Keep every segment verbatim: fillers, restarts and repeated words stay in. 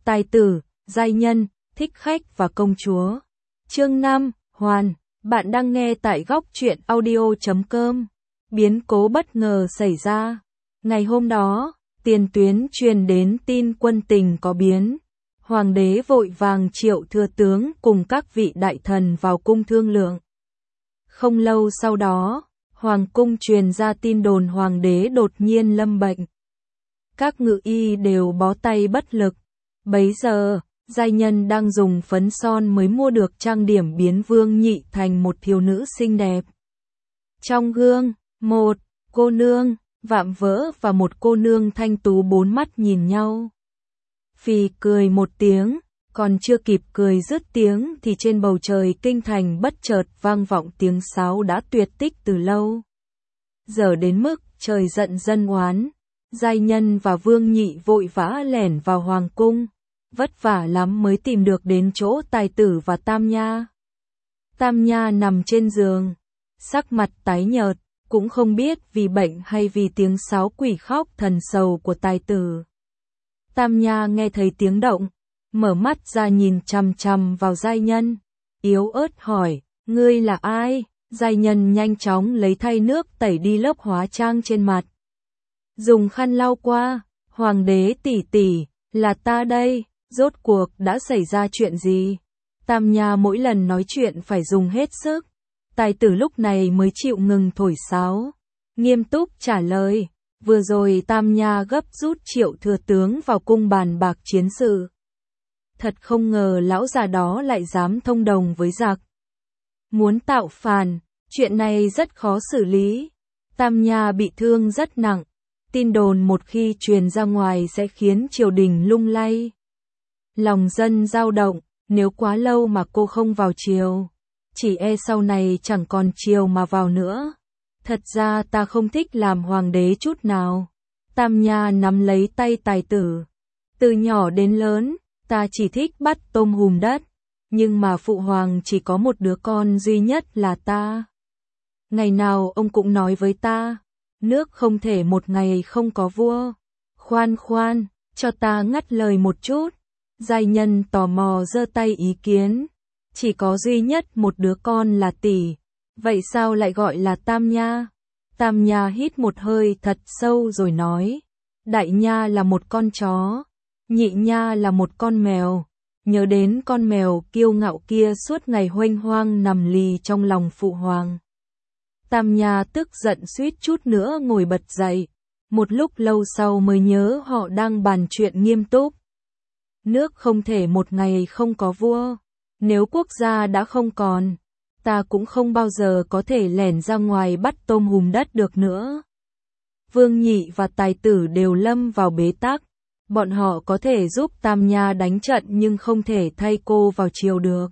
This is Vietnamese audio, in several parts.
Tài tử, giai nhân, thích khách và công chúa. Chương năm, Hoàn, bạn đang nghe tại góc truyện audio chấm com. Biến cố bất ngờ xảy ra. Ngày hôm đó, tiền tuyến truyền đến tin quân tình có biến. Hoàng đế vội vàng triệu thừa tướng cùng các vị đại thần vào cung thương lượng. Không lâu sau đó, hoàng cung truyền ra tin đồn hoàng đế đột nhiên lâm bệnh. Các ngự y đều bó tay bất lực. Bấy giờ, giai nhân đang dùng phấn son mới mua được trang điểm biến Vương Nhị thành một thiếu nữ xinh đẹp. Trong gương, một cô nương vạm vỡ và một cô nương thanh tú bốn mắt nhìn nhau. Phì cười một tiếng, còn chưa kịp cười dứt tiếng thì trên bầu trời kinh thành bất chợt vang vọng tiếng sáo đã tuyệt tích từ lâu. Giờ đến mức trời giận dân oán, giai nhân và Vương Nhị vội vã lẻn vào hoàng cung, vất vả lắm mới tìm được đến chỗ tài tử và Tam Nha. Tam Nha nằm trên giường, sắc mặt tái nhợt, cũng không biết vì bệnh hay vì tiếng sáo quỷ khóc thần sầu của tài tử. Tam Nha nghe thấy tiếng động, mở mắt ra nhìn chằm chằm vào giai nhân, yếu ớt hỏi, ngươi là ai? Giai nhân nhanh chóng lấy thay nước tẩy đi lớp hóa trang trên mặt. Dùng khăn lau qua, hoàng đế tỷ tỷ, là ta đây, rốt cuộc đã xảy ra chuyện gì? Tam Nha mỗi lần nói chuyện phải dùng hết sức. Tài tử lúc này mới chịu ngừng thổi sáo, nghiêm túc trả lời, vừa rồi Tam Nha gấp rút triệu thừa tướng vào cung bàn bạc chiến sự. Thật không ngờ lão già đó lại dám thông đồng với giặc. Muốn tạo phản, chuyện này rất khó xử lý. Tam Nha bị thương rất nặng, tin đồn một khi truyền ra ngoài sẽ khiến triều đình lung lay. Lòng dân dao động, nếu quá lâu mà cô không vào triều, chỉ e sau này chẳng còn triều mà vào nữa. Thật ra ta không thích làm hoàng đế chút nào. Tam Nha nắm lấy tay tài tử. Từ nhỏ đến lớn, ta chỉ thích bắt tôm hùm đất. Nhưng mà phụ hoàng chỉ có một đứa con duy nhất là ta. Ngày nào ông cũng nói với ta, nước không thể một ngày không có vua. Khoan khoan, cho ta ngắt lời một chút. Giai nhân tò mò giơ tay ý kiến. Chỉ có duy nhất một đứa con là tỷ, vậy sao lại gọi là Tam Nha? Tam Nha hít một hơi thật sâu rồi nói, Đại Nha là một con chó, Nhị Nha là một con mèo. Nhớ đến con mèo kiêu ngạo kia suốt ngày huênh hoang nằm lì trong lòng phụ hoàng. Tam Nha tức giận suýt chút nữa ngồi bật dậy, một lúc lâu sau mới nhớ họ đang bàn chuyện nghiêm túc. Nước không thể một ngày không có vua. Nếu quốc gia đã không còn, ta cũng không bao giờ có thể lẻn ra ngoài bắt tôm hùm đất được nữa. Vương Nhị và tài tử đều lâm vào bế tắc. Bọn họ có thể giúp Tam Nha đánh trận nhưng không thể thay cô vào triều được.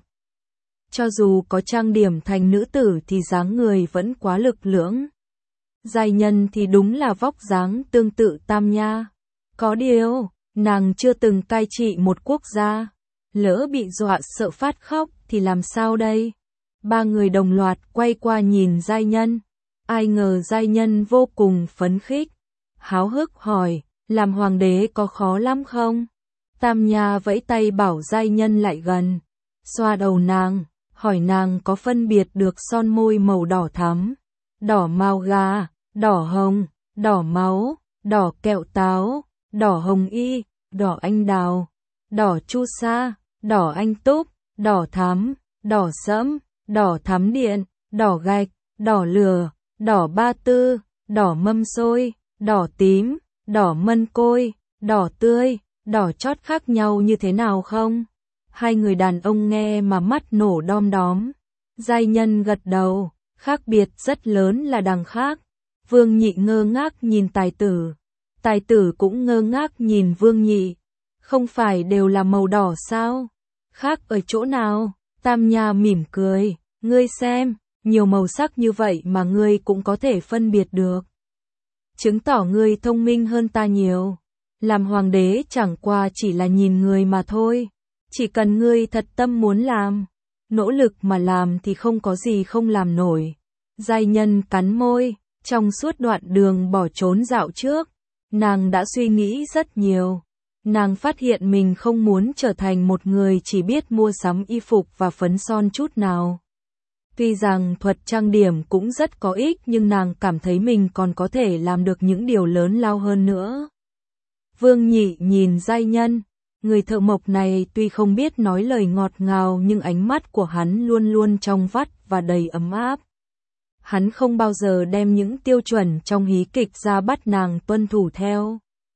Cho dù có trang điểm thành nữ tử thì dáng người vẫn quá lực lưỡng. Giai nhân thì đúng là vóc dáng tương tự Tam Nha. Có điều, nàng chưa từng cai trị một quốc gia. Lỡ bị dọa sợ phát khóc thì làm sao đây? Ba người đồng loạt quay qua nhìn giai nhân. Ai ngờ giai nhân vô cùng phấn khích. Háo hức hỏi, làm hoàng đế có khó lắm không? Tam Nha vẫy tay bảo giai nhân lại gần. Xoa đầu nàng, hỏi nàng có phân biệt được son môi màu đỏ thắm, đỏ mao gà, đỏ hồng, đỏ máu, đỏ kẹo táo, đỏ hồng y, đỏ anh đào, đỏ chu sa, đỏ anh túc, đỏ thắm, đỏ sẫm, đỏ thắm điện, đỏ gạch, đỏ lửa, đỏ ba tư, đỏ mâm xôi, đỏ tím, đỏ mân côi, đỏ tươi, đỏ chót khác nhau như thế nào không? Hai người đàn ông nghe mà mắt nổ đom đóm. Giai nhân gật đầu, khác biệt rất lớn là đằng khác. Vương Nhị ngơ ngác nhìn tài tử. Tài tử cũng ngơ ngác nhìn Vương Nhị. Không phải đều là màu đỏ sao? Khác ở chỗ nào? Tam Nha mỉm cười, ngươi xem, nhiều màu sắc như vậy mà ngươi cũng có thể phân biệt được. Chứng tỏ ngươi thông minh hơn ta nhiều. Làm hoàng đế chẳng qua chỉ là nhìn người mà thôi. Chỉ cần ngươi thật tâm muốn làm, nỗ lực mà làm thì không có gì không làm nổi. Giai nhân cắn môi, trong suốt đoạn đường bỏ trốn dạo trước, nàng đã suy nghĩ rất nhiều. Nàng phát hiện mình không muốn trở thành một người chỉ biết mua sắm y phục và phấn son chút nào. Tuy rằng thuật trang điểm cũng rất có ích nhưng nàng cảm thấy mình còn có thể làm được những điều lớn lao hơn nữa. Vương Nhị nhìn giai nhân, người thợ mộc này tuy không biết nói lời ngọt ngào nhưng ánh mắt của hắn luôn luôn trong vắt và đầy ấm áp. Hắn không bao giờ đem những tiêu chuẩn trong hí kịch ra bắt nàng tuân thủ theo.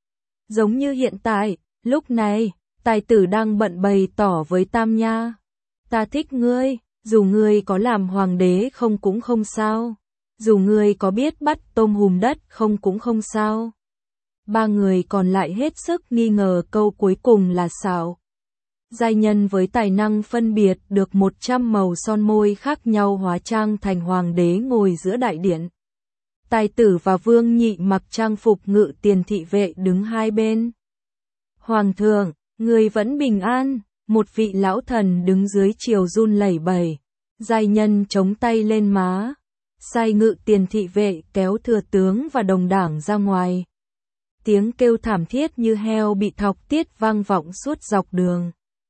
Giống như hiện tại, lúc này, tài tử đang bận bày tỏ với Tam Nha. Ta thích ngươi, dù ngươi có làm hoàng đế không cũng không sao. Dù ngươi có biết bắt tôm hùm đất không cũng không sao. Ba người còn lại hết sức nghi ngờ câu cuối cùng là xạo. Giai nhân với tài năng phân biệt được một trăm màu son môi khác nhau hóa trang thành hoàng đế ngồi giữa đại điện. Tài tử và Vương Nhị mặc trang phục ngự tiền thị vệ đứng hai bên. Hoàng thượng, người vẫn bình an, một vị lão thần đứng dưới chiều run lẩy bẩy. Giai nhân chống tay lên má, sai ngự tiền thị vệ kéo thừa tướng và đồng đảng ra ngoài. Tiếng kêu thảm thiết như heo bị thọc tiết vang vọng suốt dọc đường.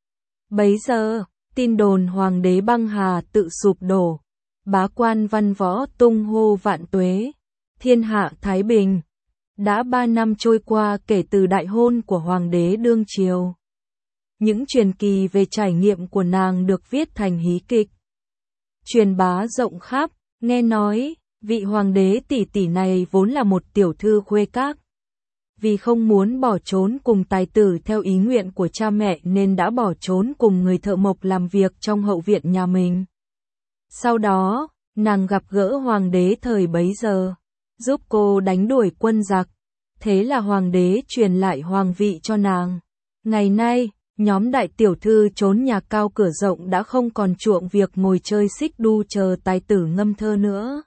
Bấy giờ, tin đồn hoàng đế băng hà tự sụp đổ. Bá quan văn võ tung hô vạn tuế. Thiên hạ thái bình. Đã ba năm trôi qua kể từ đại hôn của hoàng đế đương triều. Những truyền kỳ về trải nghiệm của nàng được viết thành hí kịch. Truyền bá rộng khắp, nghe nói, vị hoàng đế tỷ tỷ này vốn là một tiểu thư khuê các. Vì không muốn bỏ trốn cùng tài tử theo ý nguyện của cha mẹ nên đã bỏ trốn cùng người thợ mộc làm việc trong hậu viện nhà mình. Sau đó, nàng gặp gỡ hoàng đế thời bấy giờ, giúp cô đánh đuổi quân giặc. Thế là hoàng đế truyền lại hoàng vị cho nàng. Ngày nay, nhóm đại tiểu thư trốn nhà cao cửa rộng đã không còn chuộng việc ngồi chơi xích đu chờ tài tử ngâm thơ nữa.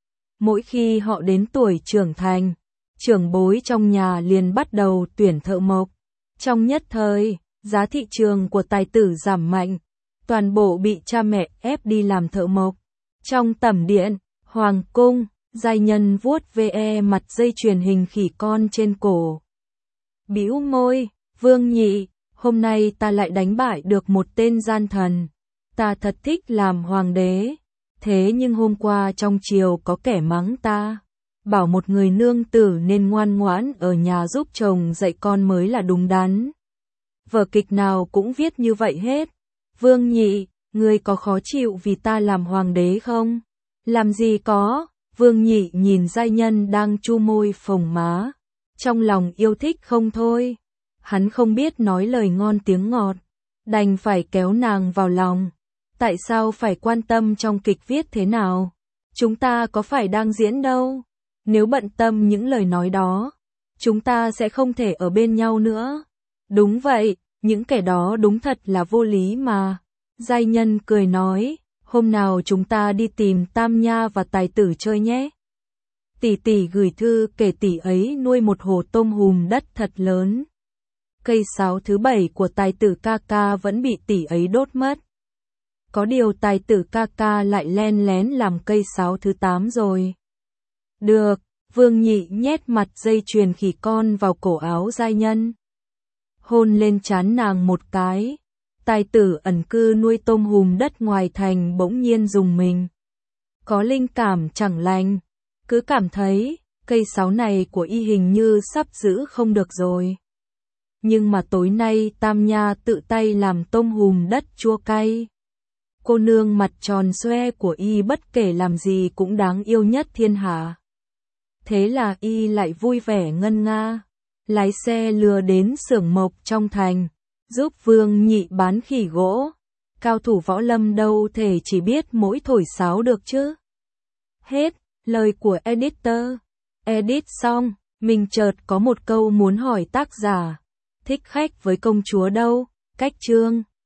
Mỗi khi họ đến tuổi trưởng thành, trưởng bối trong nhà liền bắt đầu tuyển thợ mộc. Trong nhất thời, giá thị trường của tài tử giảm mạnh, toàn bộ bị cha mẹ ép đi làm thợ mộc. Trong tẩm điện, hoàng cung, giai nhân vuốt ve mặt dây chuyền hình khỉ con trên cổ. Bĩu môi, Vương Nhị, hôm nay ta lại đánh bại được một tên gian thần. Ta thật thích làm hoàng đế. Thế nhưng hôm qua trong triều có kẻ mắng ta. Bảo một người nương tử nên ngoan ngoãn ở nhà giúp chồng dạy con mới là đúng đắn. Vở kịch nào cũng viết như vậy hết. Vương Nhị, ngươi có khó chịu vì ta làm hoàng đế không? Làm gì có, Vương Nhị nhìn giai nhân đang chu môi phồng má. Trong lòng yêu thích không thôi. Hắn không biết nói lời ngon tiếng ngọt. Đành phải kéo nàng vào lòng. Tại sao phải quan tâm trong kịch viết thế nào? Chúng ta có phải đang diễn đâu? Nếu bận tâm những lời nói đó, chúng ta sẽ không thể ở bên nhau nữa. Đúng vậy, những kẻ đó đúng thật là vô lý mà. Giai nhân cười nói, hôm nào chúng ta đi tìm Tam Nha và tài tử chơi nhé. Tỷ tỷ gửi thư kể tỷ ấy nuôi một hồ tôm hùm đất thật lớn. Cây sáo thứ bảy của tài tử ca ca vẫn bị tỷ ấy đốt mất. Có điều tài tử ca ca lại len lén làm cây sáo thứ tám rồi. Được, Vương Nhị nhét mặt dây chuyền khỉ con vào cổ áo giai nhân. Hôn lên trán nàng một cái. Tài tử ẩn cư nuôi tôm hùm đất ngoài thành bỗng nhiên rùng mình. Có linh cảm chẳng lành. Cứ cảm thấy, cây sáo này của y hình như sắp giữ không được rồi. Nhưng mà tối nay Tam Nha tự tay làm tôm hùm đất chua cay. Cô nương mặt tròn xoe của y bất kể làm gì cũng đáng yêu nhất thiên hạ. Thế là y lại vui vẻ ngân nga, lái xe lừa đến xưởng mộc trong thành, giúp Vương Nhị bán khỉ gỗ. Cao thủ võ lâm đâu thể chỉ biết mỗi thổi sáo được chứ. Hết, lời của editor. Edit xong, mình chợt có một câu muốn hỏi tác giả. Thích khách với công chúa đâu? Cách chương